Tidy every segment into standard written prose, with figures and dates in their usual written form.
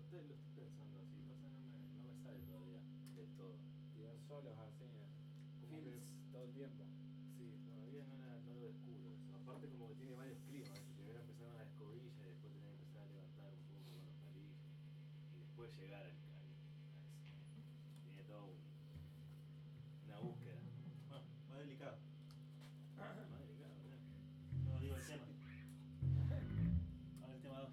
lo estoy pensando así, pasa no me sale todavía del todo. Tirar solos así, como Fields. que todo el tiempo. Sí, todavía no lo descubro eso. Aparte como que tiene varios climas, primero empezar con la escobilla y después tener que empezar a levantar un poco con los palillos y después llegar a eso. Tiene todo una búsqueda. Bueno, más delicado. Más delicado, ¿no? No digo el tema. Ahora el tema 2.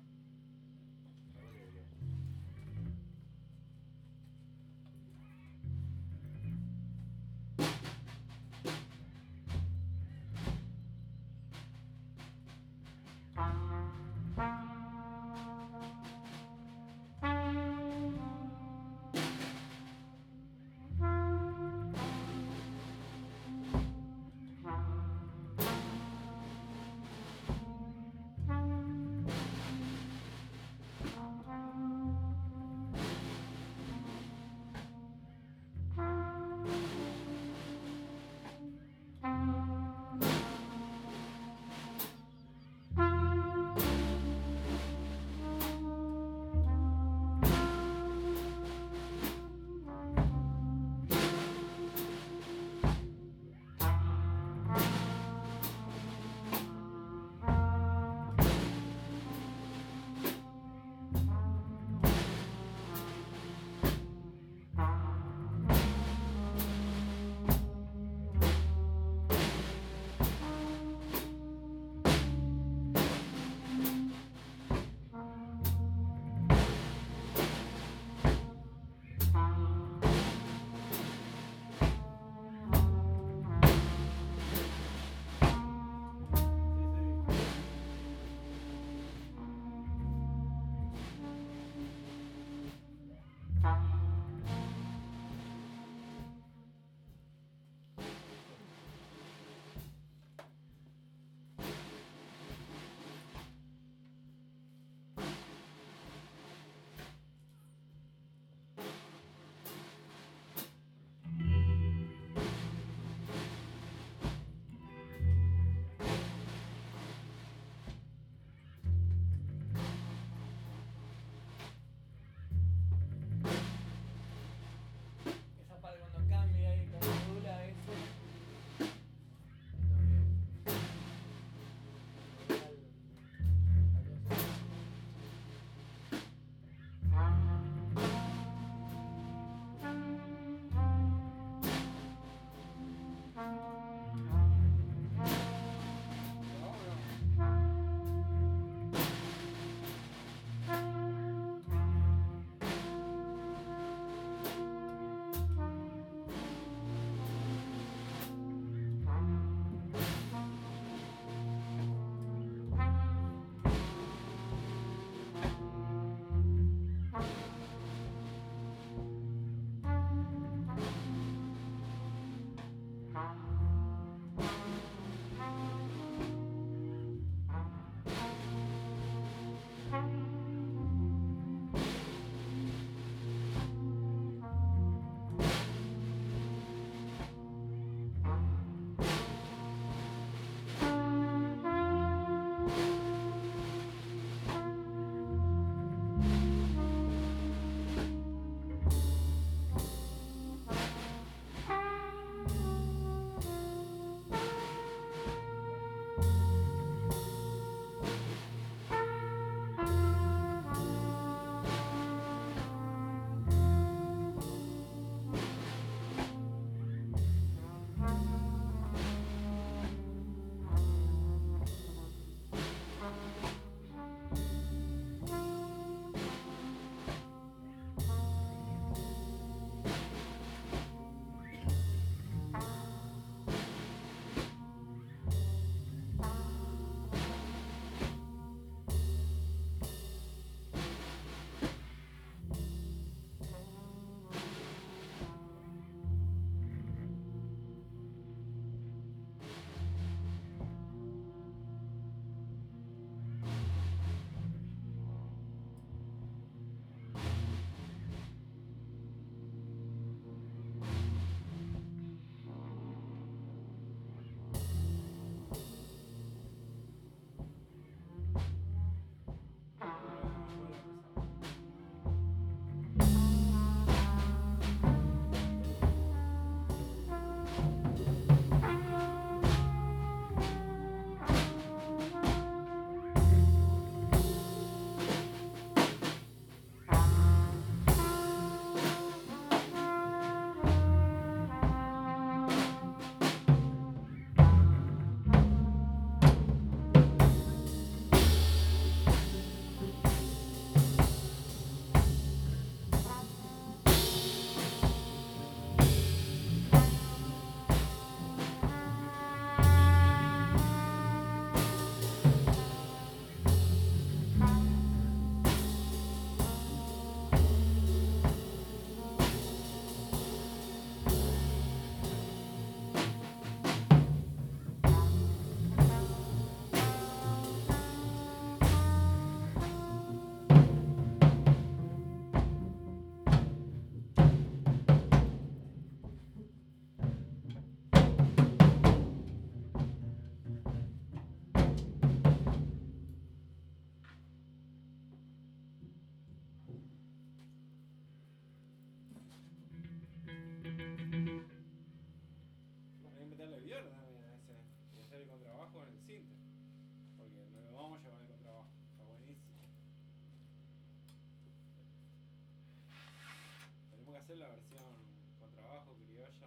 hacer la versión con trabajo criolla.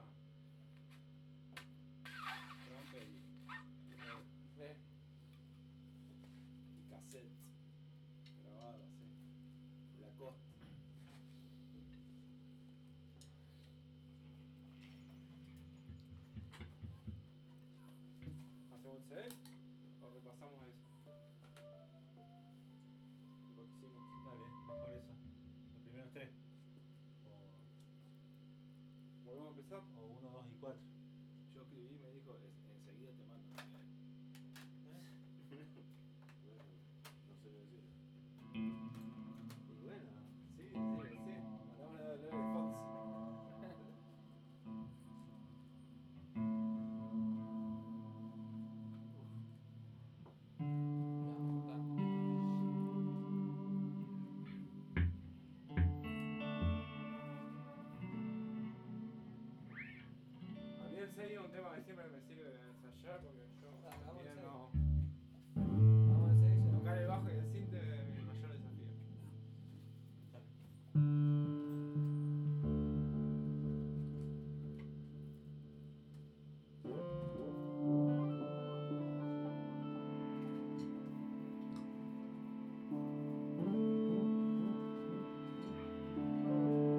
Trompe y cassette grabado así. La costa. ¿Hacemos el set o repasamos eso? Lo que hicimos. Dale, mejor eso. Los primeros tres. ¿Volvemos a empezar? O 1, 2 y 4. Yo escribí y me dijo, enseguida te mando. Bueno, no sé qué decir. Y bueno, sí. Mandamos una de Fonsi. A mí el sello es un tema que siempre me sirve de ensayar porque yo